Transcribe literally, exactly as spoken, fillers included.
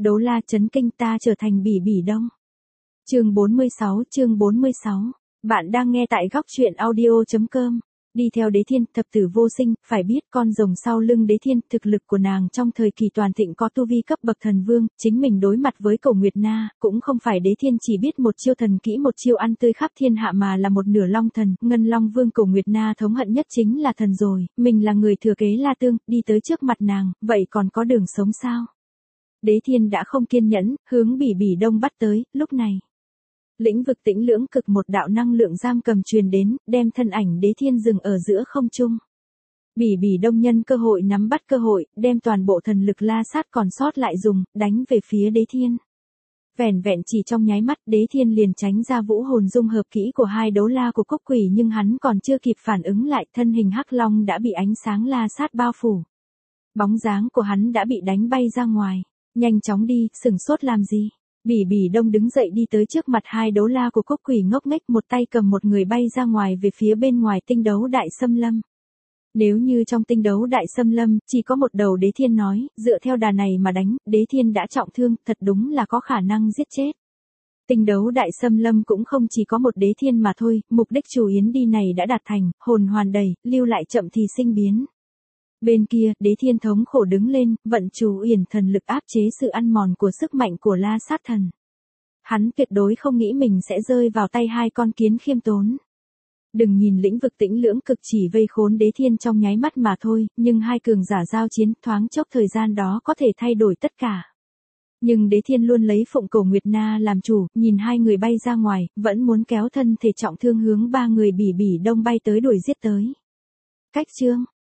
Đấu La chấn kinh, ta trở thành Bỉ Bỉ Đông. Chương bốn mươi sáu, chương bốn mươi sáu. Bạn đang nghe tại góc truyện audio chấm com. Đi theo Đế Thiên, thập tử vô sinh, phải biết con rồng sau lưng Đế Thiên, thực lực của nàng trong thời kỳ toàn thịnh có tu vi cấp bậc thần vương, chính mình đối mặt với Cổ Nguyệt Na, cũng không phải Đế Thiên chỉ biết một chiêu thần kỹ một chiêu ăn tươi khắp thiên hạ mà là một nửa long thần, Ngân Long Vương. Cổ Nguyệt Na thống hận nhất chính là thần rồi, mình là người thừa kế La Tương, đi tới trước mặt nàng, vậy còn có đường sống sao? Đế Thiên đã không kiên nhẫn, hướng Bỉ Bỉ Đông bắt tới, lúc này. Lĩnh vực tĩnh lưỡng cực một đạo năng lượng giam cầm truyền đến, đem thân ảnh Đế Thiên dừng ở giữa không trung. Bỉ Bỉ Đông nhân cơ hội nắm bắt cơ hội, đem toàn bộ thần lực la sát còn sót lại dùng, đánh về phía Đế Thiên. Vẻn vẹn chỉ trong nháy mắt Đế Thiên liền tránh ra vũ hồn dung hợp kỹ của hai đấu la của cốc quỷ, nhưng hắn còn chưa kịp phản ứng lại, thân hình hắc long đã bị ánh sáng la sát bao phủ. Bóng dáng của hắn đã bị đánh bay ra ngoài. Nhanh chóng đi, sửng sốt làm gì? Bỉ Bỉ Đông đứng dậy đi tới trước mặt hai đấu la của cốc quỷ ngốc nghếch, một tay cầm một người bay ra ngoài về phía bên ngoài tinh đấu đại xâm lâm. Nếu như trong tinh đấu đại xâm lâm, chỉ có một đầu Đế Thiên nói, dựa theo đà này mà đánh, Đế Thiên đã trọng thương, thật đúng là có khả năng giết chết. Tinh đấu đại xâm lâm cũng không chỉ có một Đế Thiên mà thôi, mục đích chủ yến đi này đã đạt thành, hồn hoàn đầy, lưu lại chậm thì sinh biến. Bên kia, Đế Thiên thống khổ đứng lên, vận chú uyển thần lực áp chế sự ăn mòn của sức mạnh của La Sát Thần. Hắn tuyệt đối không nghĩ mình sẽ rơi vào tay hai con kiến khiêm tốn. Đừng nhìn lĩnh vực tĩnh lưỡng cực chỉ vây khốn Đế Thiên trong nháy mắt mà thôi, nhưng hai cường giả giao chiến thoáng chốc thời gian đó có thể thay đổi tất cả. Nhưng Đế Thiên luôn lấy Phụng Cổ Nguyệt Na làm chủ, nhìn hai người bay ra ngoài, vẫn muốn kéo thân thể trọng thương hướng ba người Bỉ Bỉ Đông bay tới đuổi giết tới. Cách chương